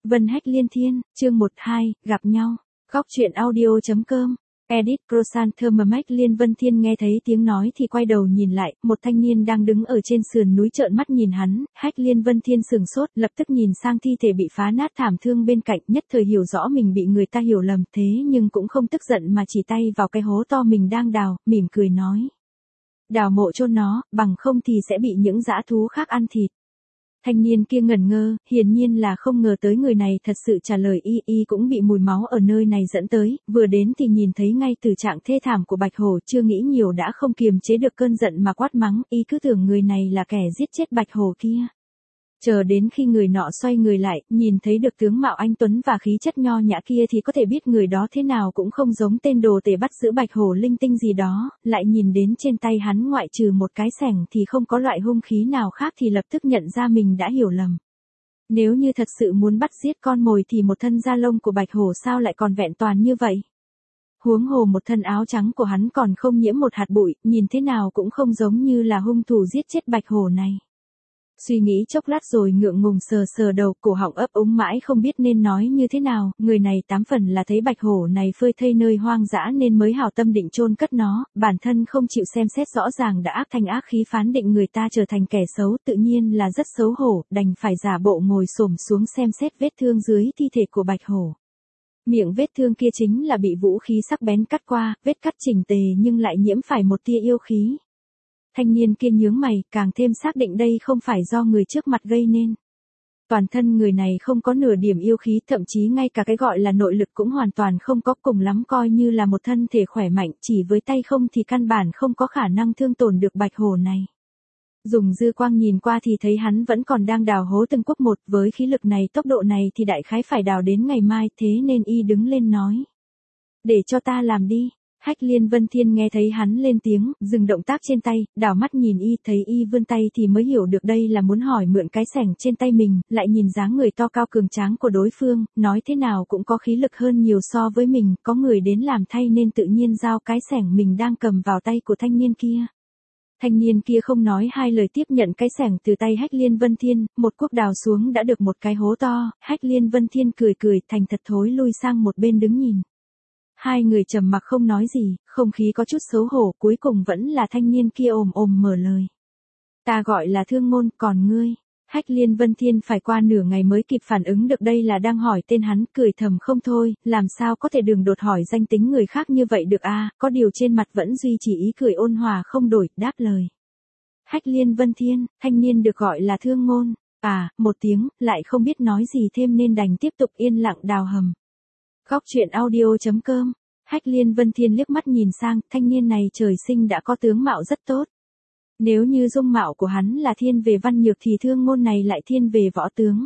Vân Hách Liên Thiên, chương 12, gặp nhau. Góc truyện audio.com. Edit Crosan Thermamax. Liên Vân Thiên nghe thấy tiếng nói thì quay đầu nhìn lại, một thanh niên đang đứng ở trên sườn núi trợn mắt nhìn hắn. Hách Liên Vân Thiên sừng sốt, lập tức nhìn sang thi thể bị phá nát thảm thương bên cạnh, nhất thời hiểu rõ mình bị người ta hiểu lầm, thế nhưng cũng không tức giận mà chỉ tay vào cái hố to mình đang đào, mỉm cười nói: đào mộ chôn nó, bằng không thì sẽ bị những dã thú khác ăn thịt. Thanh niên kia ngẩn ngơ, hiển nhiên là không ngờ tới người này thật sự trả lời y cũng bị mùi máu ở nơi này dẫn tới, vừa đến thì nhìn thấy ngay từ trạng thê thảm của Bạch Hổ, chưa nghĩ nhiều đã không kiềm chế được cơn giận mà quát mắng, y cứ tưởng người này là kẻ giết chết Bạch Hổ kia. Chờ đến khi người nọ xoay người lại, nhìn thấy được tướng mạo anh tuấn và khí chất nho nhã kia thì có thể biết người đó thế nào cũng không giống tên đồ tể bắt giữ Bạch Hổ linh tinh gì đó, lại nhìn đến trên tay hắn ngoại trừ một cái xẻng thì không có loại hung khí nào khác thì lập tức nhận ra mình đã hiểu lầm. Nếu như thật sự muốn bắt giết con mồi thì một thân da lông của Bạch Hổ sao lại còn vẹn toàn như vậy? Huống hồ một thân áo trắng của hắn còn không nhiễm một hạt bụi, nhìn thế nào cũng không giống như là hung thủ giết chết Bạch Hổ này. Suy nghĩ chốc lát rồi ngượng ngùng sờ sờ đầu, cổ họng ấp úng mãi không biết nên nói như thế nào, người này tám phần là thấy Bạch Hổ này phơi thây nơi hoang dã nên mới hảo tâm định chôn cất nó, bản thân không chịu xem xét rõ ràng đã ác thanh ác khí phán định người ta trở thành kẻ xấu, tự nhiên là rất xấu hổ, đành phải giả bộ ngồi xổm xuống xem xét vết thương dưới thi thể của Bạch Hổ. Miệng vết thương kia chính là bị vũ khí sắc bén cắt qua, vết cắt chỉnh tề nhưng lại nhiễm phải một tia yêu khí. Thanh niên kia nhướng mày, càng thêm xác định đây không phải do người trước mặt gây nên. Toàn thân người này không có nửa điểm yêu khí, thậm chí ngay cả cái gọi là nội lực cũng hoàn toàn không có, cùng lắm coi như là một thân thể khỏe mạnh, chỉ với tay không thì căn bản không có khả năng thương tổn được Bạch Hổ này. Dùng dư quang nhìn qua thì thấy hắn vẫn còn đang đào hố từng cuốc một, với khí lực này tốc độ này thì đại khái phải đào đến ngày mai, thế nên y đứng lên nói: để cho ta làm đi. Hách Liên Vân Thiên nghe thấy hắn lên tiếng, dừng động tác trên tay, đảo mắt nhìn y, thấy y vươn tay thì mới hiểu được đây là muốn hỏi mượn cái xẻng trên tay mình, lại nhìn dáng người to cao cường tráng của đối phương, nói thế nào cũng có khí lực hơn nhiều so với mình, có người đến làm thay nên tự nhiên giao cái xẻng mình đang cầm vào tay của thanh niên kia. Thanh niên kia không nói hai lời tiếp nhận cái xẻng từ tay Hách Liên Vân Thiên, một cuốc đào xuống đã được một cái hố to, Hách Liên Vân Thiên cười cười thành thật thối lui sang một bên đứng nhìn. Hai người trầm mặc không nói gì, không khí có chút xấu hổ, cuối cùng vẫn là thanh niên kia ồm mở lời. Ta gọi là Thương Ngôn, còn ngươi? Hách Liên Vân Thiên phải qua nửa ngày mới kịp phản ứng được đây là đang hỏi tên hắn, cười thầm không thôi, làm sao có thể đường đột hỏi danh tính người khác như vậy được a? Có điều trên mặt vẫn duy trì ý cười ôn hòa không đổi, đáp lời. Hách Liên Vân Thiên, thanh niên được gọi là Thương Ngôn. À, một tiếng, lại không biết nói gì thêm nên đành tiếp tục yên lặng đào hầm. Góc truyện audio.com. Hách Liên Vân Thiên liếc mắt nhìn sang, thanh niên này trời sinh đã có tướng mạo rất tốt. Nếu như dung mạo của hắn là thiên về văn nhược thì Thương Ngôn này lại thiên về võ tướng.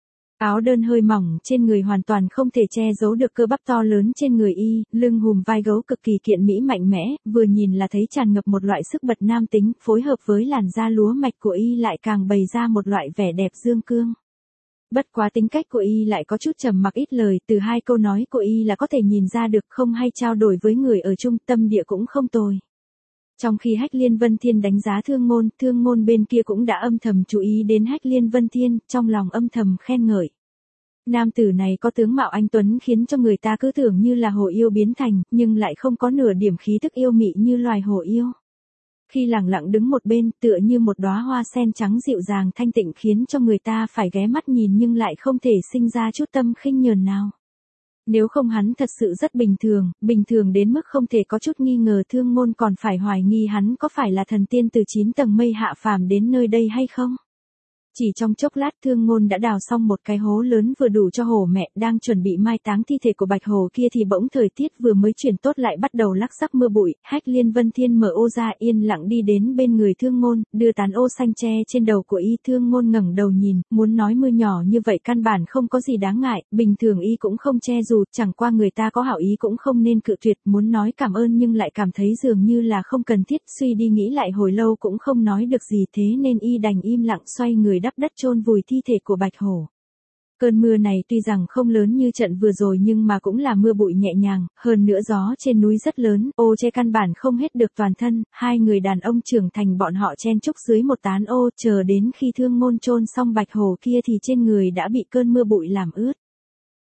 Áo đơn hơi mỏng trên người hoàn toàn không thể che giấu được cơ bắp to lớn trên người y, lưng hùm vai gấu cực kỳ kiện mỹ mạnh mẽ, vừa nhìn là thấy tràn ngập một loại sức bật nam tính, phối hợp với làn da lúa mạch của y lại càng bày ra một loại vẻ đẹp dương cương. Bất quá tính cách của y lại có chút trầm mặc ít lời, từ hai câu nói của y là có thể nhìn ra được không hay trao đổi với người ở chung, tâm địa cũng không tồi. Trong khi Hách Liên Vân Thiên đánh giá Thương Ngôn bên kia cũng đã âm thầm chú ý đến Hách Liên Vân Thiên, trong lòng âm thầm khen ngợi. Nam tử này có tướng mạo anh tuấn khiến cho người ta cứ tưởng như là hổ yêu biến thành, nhưng lại không có nửa điểm khí tức yêu mị như loài hổ yêu. Khi lẳng lặng đứng một bên, tựa như một đóa hoa sen trắng dịu dàng thanh tịnh khiến cho người ta phải ghé mắt nhìn nhưng lại không thể sinh ra chút tâm khinh nhờn nào. Nếu không hắn thật sự rất bình thường đến mức không thể có chút nghi ngờ, Thương Ngôn còn phải hoài nghi hắn có phải là thần tiên từ 9 tầng mây hạ phàm đến nơi đây hay không. Chỉ trong chốc lát Thương Ngôn đã đào xong một cái hố lớn vừa đủ cho hổ mẹ, đang chuẩn bị mai táng thi thể của Bạch Hổ kia thì bỗng thời tiết vừa mới chuyển tốt lại bắt đầu lắc sắc mưa bụi. Hách Liên Vân Thiên mở ô ra, yên lặng đi đến bên người Thương Ngôn, đưa tán ô xanh che trên đầu của y. Thương Ngôn ngẩng đầu nhìn, muốn nói mưa nhỏ như vậy căn bản không có gì đáng ngại, bình thường y cũng không che dù, chẳng qua người ta có hảo ý cũng không nên cự tuyệt, muốn nói cảm ơn nhưng lại cảm thấy dường như là không cần thiết, suy đi nghĩ lại hồi lâu cũng không nói được gì, thế nên y đành im lặng xoay người đắp đất chôn vùi thi thể của Bạch Hổ. Cơn mưa này tuy rằng không lớn như trận vừa rồi nhưng mà cũng là mưa bụi nhẹ nhàng, hơn nữa gió trên núi rất lớn, ô che căn bản không hết được toàn thân, hai người đàn ông trưởng thành bọn họ chen chúc dưới một tán ô, chờ đến khi Thương Ngôn chôn xong Bạch Hổ kia thì trên người đã bị cơn mưa bụi làm ướt.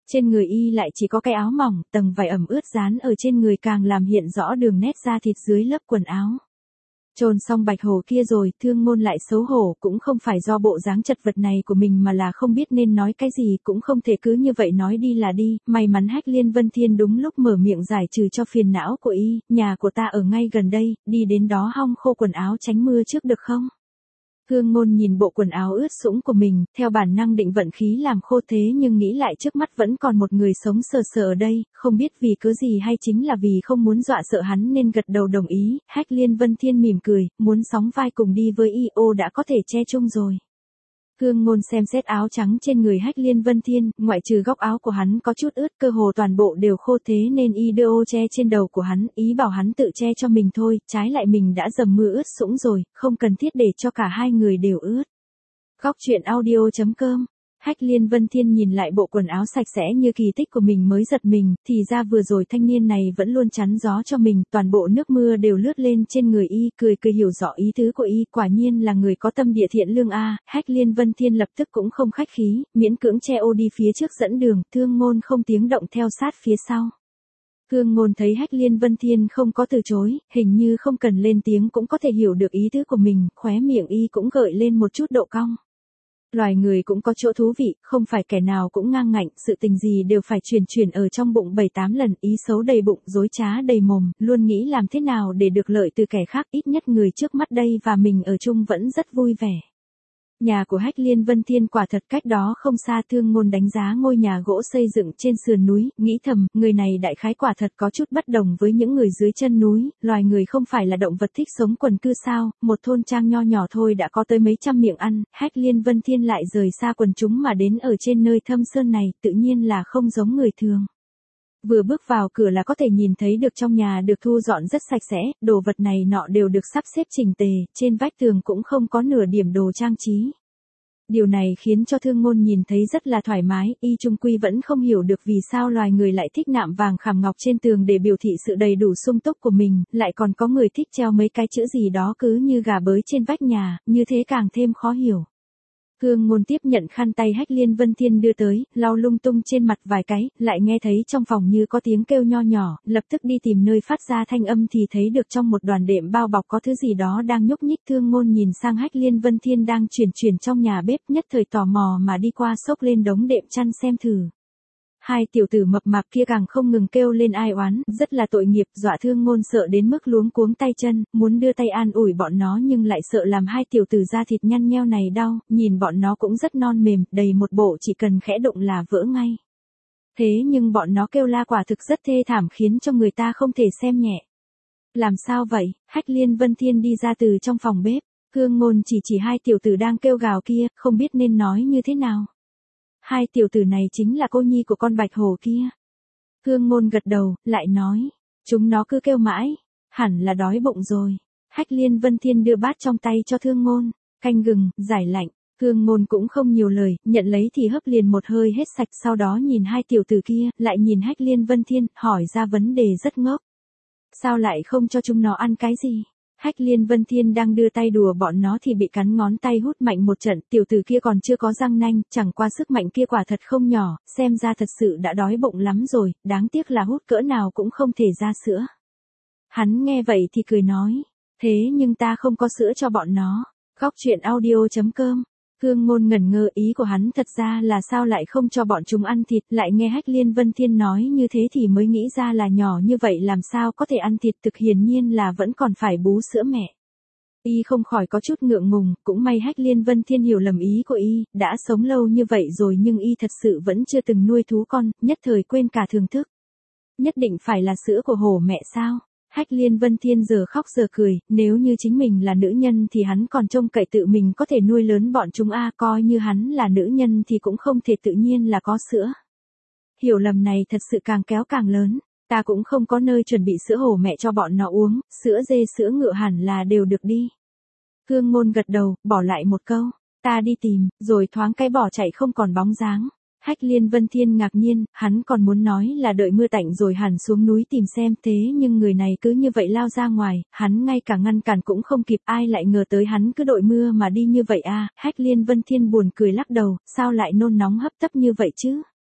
Trên người y lại chỉ có cái áo mỏng, tầng vải ẩm ướt dán ở trên người càng làm hiện rõ đường nét da thịt dưới lớp quần áo. Chôn xong Bạch Hổ kia rồi, Thương Ngôn lại xấu hổ, cũng không phải do bộ dáng chật vật này của mình mà là không biết nên nói cái gì, cũng không thể cứ như vậy nói đi là đi. May mắn Hách Liên Vân Thiên đúng lúc mở miệng giải trừ cho phiền não của y, nhà của ta ở ngay gần đây, đi đến đó hong khô quần áo tránh mưa trước được không? Thương Ngôn nhìn bộ quần áo ướt sũng của mình, theo bản năng định vận khí làm khô thế nhưng nghĩ lại trước mắt vẫn còn một người sống sờ sờ ở đây, không biết vì cớ gì hay chính là vì không muốn dọa sợ hắn nên gật đầu đồng ý. Hách Liên Vân Thiên mỉm cười, muốn sóng vai cùng đi với y đã có thể che chung rồi. Thương Ngôn xem xét áo trắng trên người Hách Liên Vân Thiên, ngoại trừ góc áo của hắn có chút ướt, cơ hồ toàn bộ đều khô thế nên y đưa ô che trên đầu của hắn, ý bảo hắn tự che cho mình thôi, trái lại mình đã dầm mưa ướt sũng rồi, không cần thiết để cho cả hai người đều ướt. Góc truyện audio.com. Hách Liên Vân Thiên nhìn lại bộ quần áo sạch sẽ như kỳ tích của mình mới giật mình, thì ra vừa rồi thanh niên này vẫn luôn chắn gió cho mình, toàn bộ nước mưa đều lướt lên trên người y, cười hiểu rõ ý tứ của y, quả nhiên là người có tâm địa thiện lương a. Hách Liên Vân Thiên lập tức cũng không khách khí, miễn cưỡng che ô đi phía trước dẫn đường, Thương Ngôn không tiếng động theo sát phía sau. Thương Ngôn thấy Hách Liên Vân Thiên không có từ chối, hình như không cần lên tiếng cũng có thể hiểu được ý tứ của mình, khóe miệng y cũng gợi lên một chút độ cong. Loài người cũng có chỗ thú vị, không phải kẻ nào cũng ngang ngạnh, sự tình gì đều phải chuyển ở trong bụng 7-8 lần, ý xấu đầy bụng, dối trá đầy mồm, luôn nghĩ làm thế nào để được lợi từ kẻ khác, ít nhất người trước mắt đây và mình ở chung vẫn rất vui vẻ. Nhà của Hách Liên Vân Thiên quả thật cách đó không xa. Thương Ngôn đánh giá ngôi nhà gỗ xây dựng trên sườn núi, nghĩ thầm, người này đại khái quả thật có chút bất đồng với những người dưới chân núi, loài người không phải là động vật thích sống quần cư sao, một thôn trang nho nhỏ thôi đã có tới mấy trăm miệng ăn, Hách Liên Vân Thiên lại rời xa quần chúng mà đến ở trên nơi thâm sơn này, tự nhiên là không giống người thường. Vừa bước vào cửa là có thể nhìn thấy được trong nhà được thu dọn rất sạch sẽ, đồ vật này nọ đều được sắp xếp chỉnh tề, trên vách tường cũng không có nửa điểm đồ trang trí. Điều này khiến cho Thương Ngôn nhìn thấy rất là thoải mái, y chung quy vẫn không hiểu được vì sao loài người lại thích nạm vàng khảm ngọc trên tường để biểu thị sự đầy đủ sung túc của mình, lại còn có người thích treo mấy cái chữ gì đó cứ như gà bới trên vách nhà, như thế càng thêm khó hiểu. Thương Ngôn tiếp nhận khăn tay Hách Liên Vân Thiên đưa tới, lau lung tung trên mặt vài cái, lại nghe thấy trong phòng như có tiếng kêu nho nhỏ, lập tức đi tìm nơi phát ra thanh âm thì thấy được trong một đoàn đệm bao bọc có thứ gì đó đang nhúc nhích. Thương Ngôn nhìn sang Hách Liên Vân Thiên đang chuyển trong nhà bếp, nhất thời tò mò mà đi qua xốc lên đống đệm chăn xem thử. Hai tiểu tử mập mạp kia càng không ngừng kêu lên ai oán, rất là tội nghiệp, dọa Thương Ngôn sợ đến mức luống cuống tay chân, muốn đưa tay an ủi bọn nó nhưng lại sợ làm hai tiểu tử da thịt nhăn nheo này đau, nhìn bọn nó cũng rất non mềm, đầy một bộ chỉ cần khẽ động là vỡ ngay. Thế nhưng bọn nó kêu la quả thực rất thê thảm khiến cho người ta không thể xem nhẹ. Làm sao vậy? Hách Liên Vân Thiên đi ra từ trong phòng bếp, Thương Ngôn chỉ hai tiểu tử đang kêu gào kia, không biết nên nói như thế nào. Hai tiểu tử này chính là cô nhi của con Bạch Hổ kia. Thương Ngôn gật đầu, lại nói, chúng nó cứ kêu mãi, hẳn là đói bụng rồi. Hách Liên Vân Thiên đưa bát trong tay cho Thương Ngôn, canh gừng, giải lạnh. Thương Ngôn cũng không nhiều lời, nhận lấy thì hấp liền một hơi hết sạch, sau đó nhìn hai tiểu tử kia, lại nhìn Hách Liên Vân Thiên, hỏi ra vấn đề rất ngốc. Sao lại không cho chúng nó ăn cái gì? Hách Liên Vân Thiên đang đưa tay đùa bọn nó thì bị cắn ngón tay hút mạnh một trận, tiểu tử kia còn chưa có răng nanh, chẳng qua sức mạnh kia quả thật không nhỏ, xem ra thật sự đã đói bụng lắm rồi, đáng tiếc là hút cỡ nào cũng không thể ra sữa. Hắn nghe vậy thì cười nói, thế nhưng ta không có sữa cho bọn nó. Góc truyện audio.com. Thương Ngôn ngẩn ngơ, ý của hắn thật ra là sao lại không cho bọn chúng ăn thịt, lại nghe Hách Liên Vân Thiên nói như thế thì mới nghĩ ra là nhỏ như vậy làm sao có thể ăn thịt, thực hiển nhiên là vẫn còn phải bú sữa mẹ. Y không khỏi có chút ngượng ngùng, cũng may Hách Liên Vân Thiên hiểu lầm ý của y, đã sống lâu như vậy rồi nhưng y thật sự vẫn chưa từng nuôi thú con, nhất thời quên cả thưởng thức. Nhất định phải là sữa của hổ mẹ sao? Hách Liên Vân Thiên giờ khóc giờ cười, nếu như chính mình là nữ nhân thì hắn còn trông cậy tự mình có thể nuôi lớn bọn chúng coi như hắn là nữ nhân thì cũng không thể tự nhiên là có sữa. Hiểu lầm này thật sự càng kéo càng lớn, ta cũng không có nơi chuẩn bị sữa hổ mẹ cho bọn nó uống, sữa dê sữa ngựa hẳn là đều được đi. Thương Ngôn gật đầu, bỏ lại một câu, ta đi tìm, rồi thoáng cái bỏ chạy không còn bóng dáng. Hách Liên Vân Thiên ngạc nhiên, hắn còn muốn nói là đợi mưa tạnh rồi hẳn xuống núi tìm xem, thế nhưng người này cứ như vậy lao ra ngoài, hắn ngay cả ngăn cản cũng không kịp, ai lại ngờ tới hắn cứ đội mưa mà đi như vậy Hách Liên Vân Thiên buồn cười lắc đầu, sao lại nôn nóng hấp tấp như vậy chứ?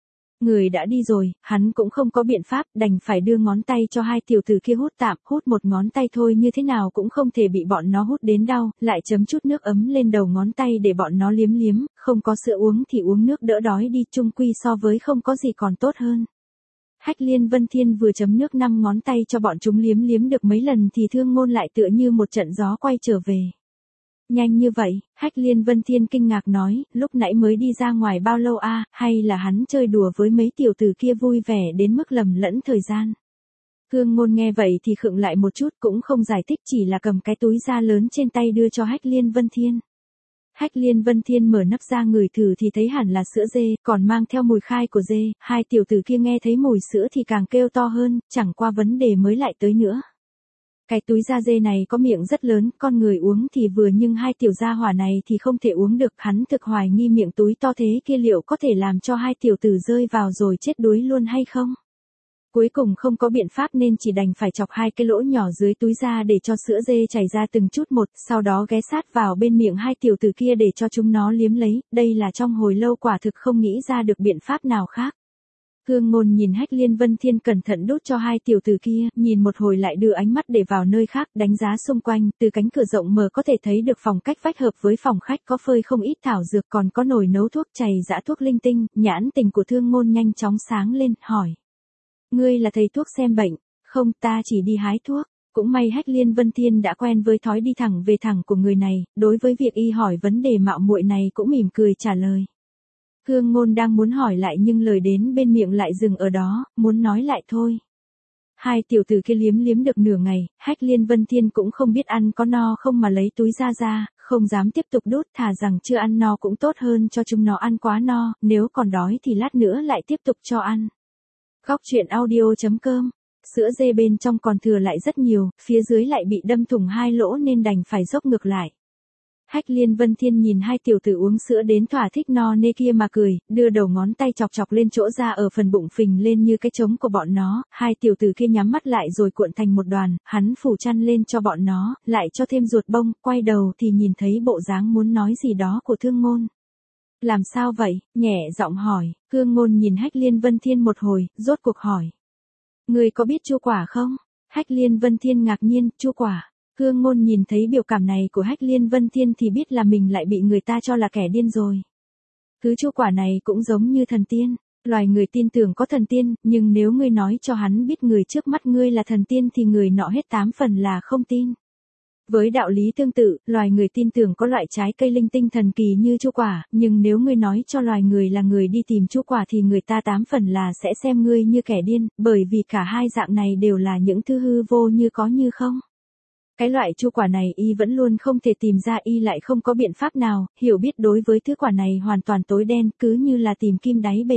Người đã đi rồi, hắn cũng không có biện pháp, đành phải đưa ngón tay cho hai tiểu tử kia hút tạm, hút một ngón tay thôi như thế nào cũng không thể bị bọn nó hút đến đau, lại chấm chút nước ấm lên đầu ngón tay để bọn nó liếm liếm, không có sữa uống thì uống nước đỡ đói đi, chung quy so với không có gì còn tốt hơn. Hách Liên Vân Thiên vừa chấm nước 5 ngón tay cho bọn chúng liếm liếm được mấy lần thì Thương Ngôn lại tựa như một trận gió quay trở về. Nhanh như vậy, Hách Liên Vân Thiên kinh ngạc nói, lúc nãy mới đi ra ngoài bao lâu a, hay là hắn chơi đùa với mấy tiểu tử kia vui vẻ đến mức lầm lẫn thời gian. Thương Ngôn nghe vậy thì khựng lại một chút cũng không giải thích, chỉ là cầm cái túi da lớn trên tay đưa cho Hách Liên Vân Thiên. Hách Liên Vân Thiên mở nắp ra ngửi thử thì thấy hẳn là sữa dê, còn mang theo mùi khai của dê, hai tiểu tử kia nghe thấy mùi sữa thì càng kêu to hơn, chẳng qua vấn đề mới lại tới nữa. Cái túi da dê này có miệng rất lớn, con người uống thì vừa nhưng hai tiểu gia hỏa này thì không thể uống được, hắn thực hoài nghi miệng túi to thế kia liệu có thể làm cho hai tiểu tử rơi vào rồi chết đuối luôn hay không. Cuối cùng không có biện pháp nên chỉ đành phải chọc hai cái lỗ nhỏ dưới túi ra để cho sữa dê chảy ra từng chút một, sau đó ghé sát vào bên miệng hai tiểu tử kia để cho chúng nó liếm lấy, đây là trong hồi lâu quả thực không nghĩ ra được biện pháp nào khác. Thương Ngôn nhìn Hách Liên Vân Thiên cẩn thận đút cho hai tiểu tử kia, nhìn một hồi lại đưa ánh mắt để vào nơi khác, đánh giá xung quanh, từ cánh cửa rộng mở có thể thấy được phòng cách vách hợp với phòng khách có phơi không ít thảo dược, còn có nồi nấu thuốc chày giã thuốc linh tinh, nhãn tình của Thương Ngôn nhanh chóng sáng lên, hỏi. Ngươi là thầy thuốc xem bệnh, không, ta chỉ đi hái thuốc. Cũng may Hách Liên Vân Thiên đã quen với thói đi thẳng về thẳng của người này, đối với việc y hỏi vấn đề mạo muội này cũng mỉm cười trả lời. Thương Ngôn đang muốn hỏi lại nhưng lời đến bên miệng lại dừng ở đó, muốn nói lại thôi. Hai tiểu tử kia liếm liếm được nửa ngày, Hách Liên Vân Thiên cũng không biết ăn có no không mà lấy túi ra, không dám tiếp tục đút, thà rằng chưa ăn no cũng tốt hơn cho chúng nó ăn quá no, nếu còn đói thì lát nữa lại tiếp tục cho ăn. Góc truyện audio.com, sữa dê bên trong còn thừa lại rất nhiều, phía dưới lại bị đâm thủng hai lỗ nên đành phải dốc ngược lại. Hách Liên Vân Thiên nhìn hai tiểu tử uống sữa đến thỏa thích no nê kia mà cười, đưa đầu ngón tay chọc chọc lên chỗ da ở phần bụng phình lên như cái trống của bọn nó, hai tiểu tử kia nhắm mắt lại rồi cuộn thành một đoàn, hắn phủ chăn lên cho bọn nó, lại cho thêm ruột bông, quay đầu thì nhìn thấy bộ dáng muốn nói gì đó của Thương Ngôn. Làm sao vậy, nhẹ giọng hỏi, Thương Ngôn nhìn Hách Liên Vân Thiên một hồi, rốt cuộc hỏi. Người có biết chua quả không? Hách Liên Vân Thiên ngạc nhiên, chua quả. Thương Ngôn nhìn thấy biểu cảm này của Hách Liên Vân Thiên thì biết là mình lại bị người ta cho là kẻ điên rồi. Thứ chua quả này cũng giống như thần tiên. Loài người tin tưởng có thần tiên, nhưng nếu ngươi nói cho hắn biết người trước mắt ngươi là thần tiên thì người nọ hết 8 phần là không tin. Với đạo lý tương tự, loài người tin tưởng có loại trái cây linh tinh thần kỳ như chu quả, nhưng nếu ngươi nói cho loài người là người đi tìm chu quả thì người ta 8 phần là sẽ xem ngươi như kẻ điên, bởi vì cả hai dạng này đều là những thứ hư vô như có như không. Cái loại chu quả này y vẫn luôn không thể tìm ra, y lại không có biện pháp nào, hiểu biết đối với thứ quả này hoàn toàn tối đen, cứ như là tìm kim đáy bể.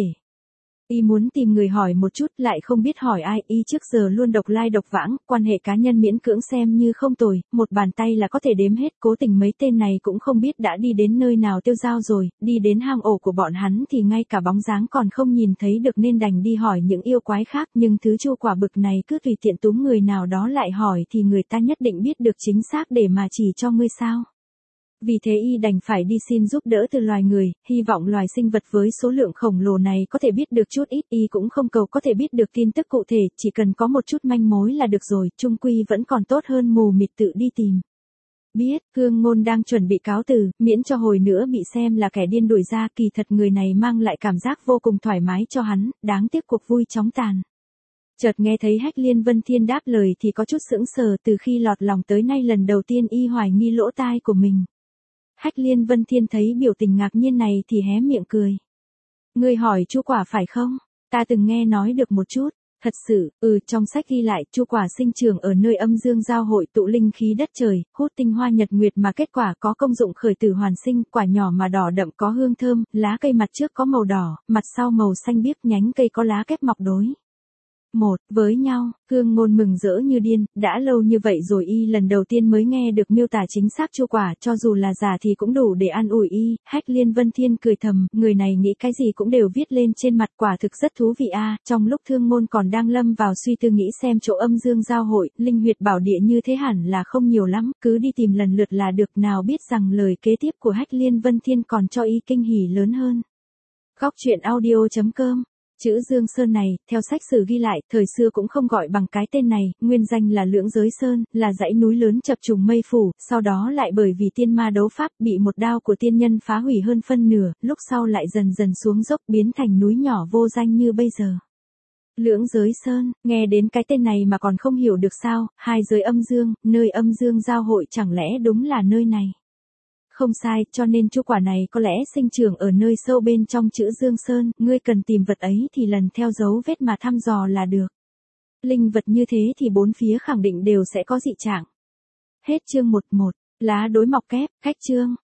Y muốn tìm người hỏi một chút lại không biết hỏi ai, y trước giờ luôn độc lai độc vãng, quan hệ cá nhân miễn cưỡng xem như không tồi, một bàn tay là có thể đếm hết, cố tình mấy tên này cũng không biết đã đi đến nơi nào tiêu dao rồi, đi đến hang ổ của bọn hắn thì ngay cả bóng dáng còn không nhìn thấy được nên đành đi hỏi những yêu quái khác, nhưng thứ chu quả bực này cứ tùy tiện túm người nào đó lại hỏi thì người ta nhất định biết được chính xác để mà chỉ cho ngươi sao. Vì thế y đành phải đi xin giúp đỡ từ loài người, hy vọng loài sinh vật với số lượng khổng lồ này có thể biết được chút ít, y cũng không cầu có thể biết được tin tức cụ thể, chỉ cần có một chút manh mối là được rồi, chung quy vẫn còn tốt hơn mù mịt tự đi tìm. Biết, Thương Ngôn đang chuẩn bị cáo từ, miễn cho hồi nữa bị xem là kẻ điên đuổi ra, kỳ thật người này mang lại cảm giác vô cùng thoải mái cho hắn, đáng tiếc cuộc vui chóng tàn. Chợt nghe thấy Hách Liên Vân Thiên đáp lời thì có chút sững sờ, từ khi lọt lòng tới nay lần đầu tiên y hoài nghi lỗ tai của mình. Hách Liên Vân Thiên thấy biểu tình ngạc nhiên này thì hé miệng cười. Ngươi hỏi chu quả phải không? Ta từng nghe nói được một chút. Thật sự, trong sách ghi lại, chu quả sinh trưởng ở nơi âm dương giao hội tụ linh khí đất trời, hút tinh hoa nhật nguyệt mà kết quả có công dụng khởi tử hoàn sinh, quả nhỏ mà đỏ đậm có hương thơm, lá cây mặt trước có màu đỏ, mặt sau màu xanh biếc, nhánh cây có lá kép mọc đối. Với nhau, Thương Ngôn mừng rỡ như điên, đã lâu như vậy rồi y lần đầu tiên mới nghe được miêu tả chính xác chu quả, cho dù là giả thì cũng đủ để an ủi y. Hách Liên Vân Thiên cười thầm, người này nghĩ cái gì cũng đều viết lên trên mặt, quả thực rất thú vị a. Trong lúc Thương Ngôn còn đang lâm vào suy tư nghĩ xem chỗ âm dương giao hội, linh huyệt bảo địa như thế hẳn là không nhiều lắm, cứ đi tìm lần lượt là được, nào biết rằng lời kế tiếp của Hách Liên Vân Thiên còn cho y kinh hỉ lớn hơn. Góc truyện audio.com Chữ Dương Sơn này, theo sách sử ghi lại, thời xưa cũng không gọi bằng cái tên này, nguyên danh là Lưỡng Giới Sơn, là dãy núi lớn chập trùng mây phủ, sau đó lại bởi vì tiên ma đấu pháp bị một đao của tiên nhân phá hủy hơn phân nửa, lúc sau lại dần dần xuống dốc biến thành núi nhỏ vô danh như bây giờ. Lưỡng Giới Sơn, nghe đến cái tên này mà còn không hiểu được sao, hai giới âm dương, nơi âm dương giao hội chẳng lẽ đúng là nơi này. Không sai, cho nên chu quả này có lẽ sinh trưởng ở nơi sâu bên trong chữ Dương Sơn, ngươi cần tìm vật ấy thì lần theo dấu vết mà thăm dò là được. Linh vật như thế thì bốn phía khẳng định đều sẽ có dị trạng. Hết chương 11, lá đối mọc kép, khách chương.